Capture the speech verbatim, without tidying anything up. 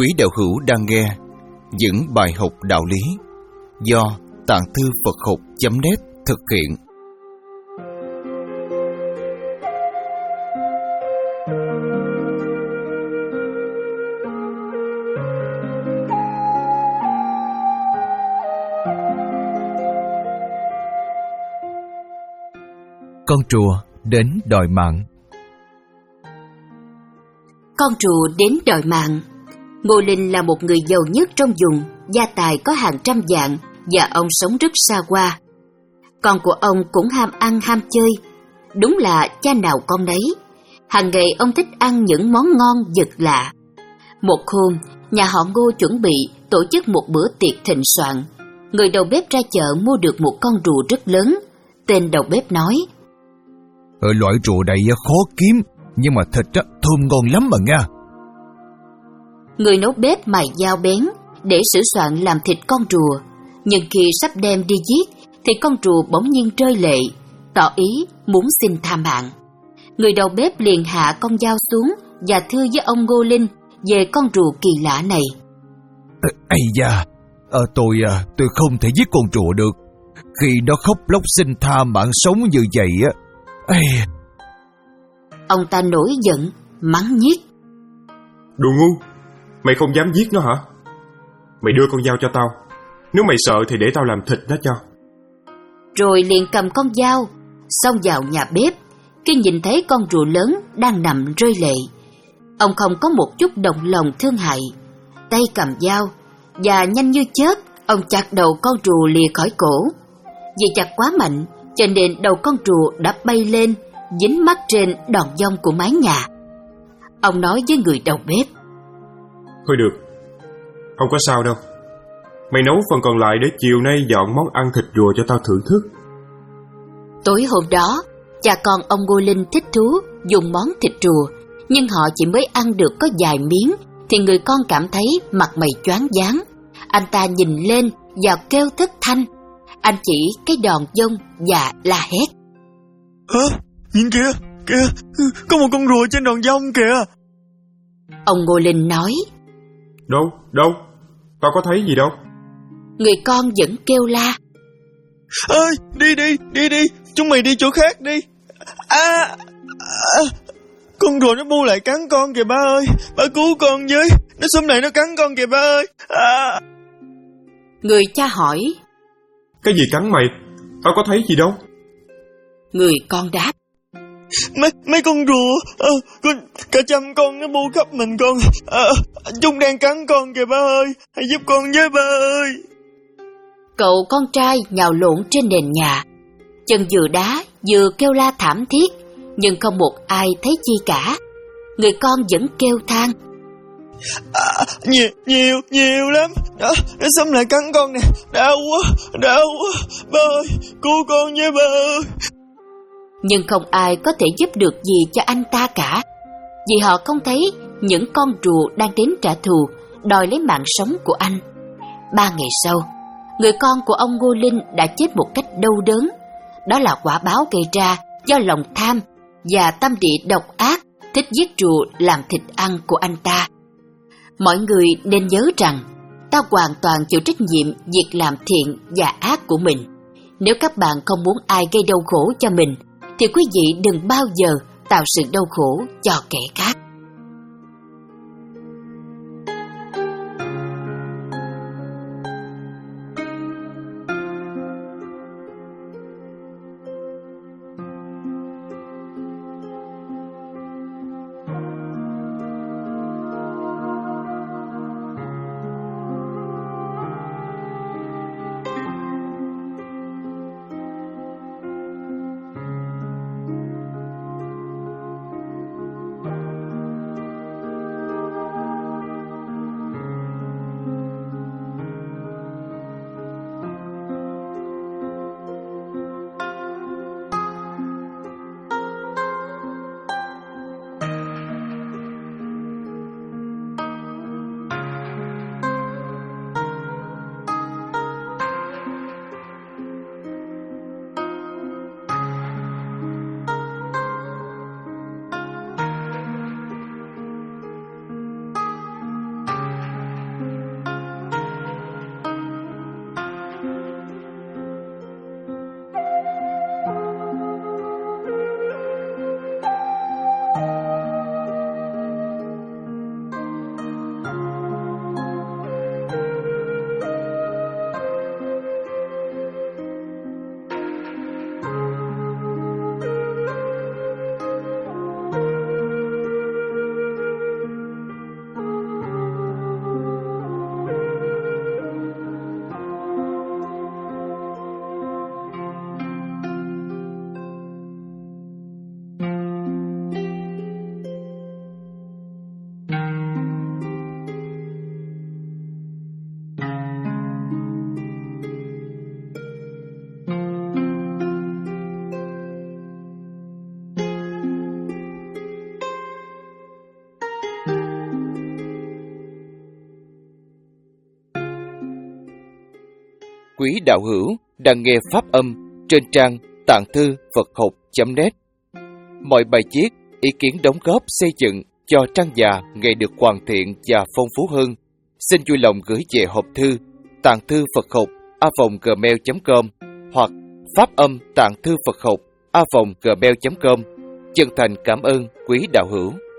Quý đạo hữu đang nghe những bài học đạo lý do Tạng Thư Phật Học chấm net thực hiện. Con rùa đến đòi mạng. Con rùa đến đòi mạng. Ngô Linh là một người giàu nhất trong vùng, gia tài có hàng trăm vạn và ông sống rất xa hoa. Con của ông cũng ham ăn ham chơi, đúng là cha nào con nấy. Hàng ngày ông thích ăn những món ngon vật lạ. Một hôm, nhà họ Ngô chuẩn bị tổ chức một bữa tiệc thịnh soạn. Người đầu bếp ra chợ mua được một con rùa rất lớn. Tên đầu bếp nói: Ở loại rùa này khó kiếm, nhưng mà thịt á, thơm ngon lắm mà nha. Người nấu bếp mài dao bén để sửa soạn làm thịt con rùa, nhưng khi sắp đem đi giết thì con rùa bỗng nhiên rơi lệ, tỏ ý muốn xin tha mạng. Người đầu bếp liền hạ con dao xuống và thưa với ông Ngô Linh về con rùa kỳ lạ này. Ây da, ờ, tôi à, tôi không thể giết con rùa được. Khi nó khóc lóc xin tha mạng sống như vậy á. Ây... Ông ta nổi giận, mắng nhiếc: Đồ ngu, mày không dám giết nó hả? Mày đưa con dao cho tao, nếu mày sợ thì để tao làm thịt nó cho. Rồi liền cầm con dao, xông vào nhà bếp. Khi nhìn thấy con rùa lớn đang nằm rơi lệ, ông không có một chút động lòng thương hại, tay cầm dao và nhanh như chớp ông chặt đầu con rùa lìa khỏi cổ. Vì chặt quá mạnh cho nên đầu con rùa đã bay lên, dính mắc trên đòn giông của mái nhà. Ông nói với người đầu bếp: Thôi được, không có sao đâu. Mày nấu phần còn lại để chiều nay dọn món ăn thịt rùa cho tao thưởng thức. Tối hôm đó, cha con ông Ngô Linh thích thú dùng món thịt rùa, nhưng họ chỉ mới ăn được có vài miếng thì người con cảm thấy mặt mày choáng váng. Anh ta nhìn lên và kêu thất thanh. Anh chỉ cái đòn giông và la hét: Hả? Nhìn kìa, kìa, có một con rùa trên đòn giông kìa. Ông Ngô Linh nói: Đâu, đâu, tao có thấy gì đâu. Người con vẫn kêu la: Ơi, đi đi, đi đi, chúng mày đi chỗ khác đi. À, à, con rùa nó bu lại cắn con kìa ba ơi, ba cứu con với, nó xúm lại nó cắn con kìa ba ơi. À. Người cha hỏi: Cái gì cắn mày? Tao có thấy gì đâu. Người con đáp: Mấy, mấy con rùa, à, con, cả trăm con nó bu khắp mình con, à, chúng đang cắn con kìa ba ơi, hãy giúp con với ba ơi. Cậu con trai nhào lộn trên nền nhà, chân vừa đá vừa kêu la thảm thiết, nhưng không một ai thấy chi cả. Người con vẫn kêu than: À, nhiều, nhiều, nhiều lắm. Đó, nó xâm lại cắn con nè. Đau quá, đau quá. Ba ơi, cứu con với ba ơi. Nhưng không ai có thể giúp được gì cho anh ta cả, vì họ không thấy những con rùa đang đến trả thù, đòi lấy mạng sống của anh. Ba ngày sau, người con của ông Ngô Linh đã chết một cách đau đớn. Đó là quả báo gây ra do lòng tham và tâm địa độc ác, thích giết rùa làm thịt ăn của anh ta. Mọi người nên nhớ rằng ta hoàn toàn chịu trách nhiệm việc làm thiện và ác của mình. Nếu các bạn không muốn ai gây đau khổ cho mình thì quý vị đừng bao giờ tạo sự đau khổ cho kẻ khác. quý đạo hữu đang nghe pháp âm trên trang tạng thư Phật học chấm net. Mọi bài viết, ý kiến đóng góp xây dựng cho trang già ngày được hoàn thiện và phong phú hơn, xin vui lòng gửi về hộp thư tạng thư Phật học a vòng gmail chấm com hoặc pháp âm tạng thư Phật học a vòng gmail chấm com. Chân thành cảm ơn quý đạo hữu.